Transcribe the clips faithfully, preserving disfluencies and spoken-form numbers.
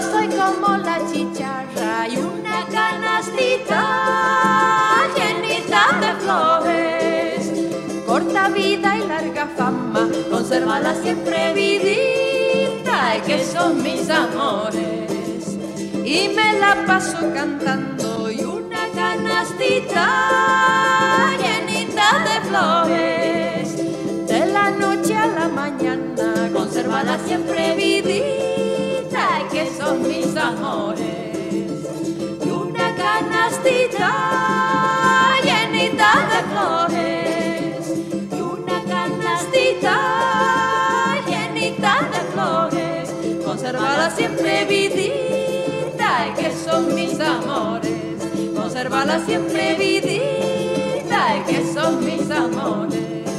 soy como la chicharra y una canastita llenita de flores. Corta vida y larga fama, consérvala siempre vidita, y que son mis amores. Y me la paso cantando y una canastita llenita de flores. De la noche a la mañana, consérvala siempre vidita, y que son mis amores. Y una canastita llenita de flores, y una canastita llenita de flores, consérvala siempre vidita, y que son mis amores. Consérvala siempre vidita, y que son mis amores.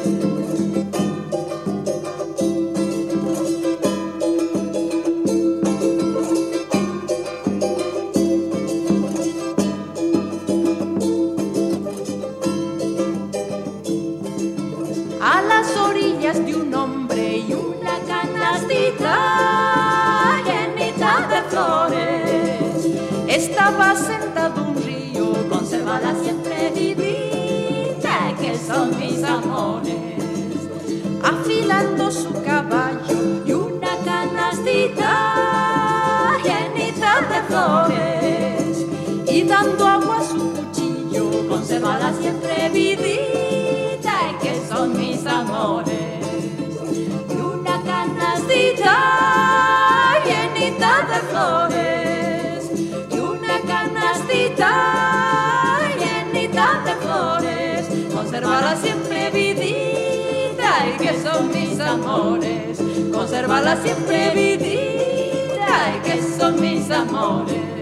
A las orillas de un hombre y una canastita llenita de flores, estaba sentado un río, consérvala siempre vivita, que son mis amores. Afilando su caballo y una canastita llenita de flores, y dando agua a su cuchillo, consérvala siempre vivita, que son mis amores. Y una canastita llenita de flores, y una canastita llenita de flores, consérvala siempre vidita, y que son mis amores. Consérvala siempre vidita, y que son mis amores.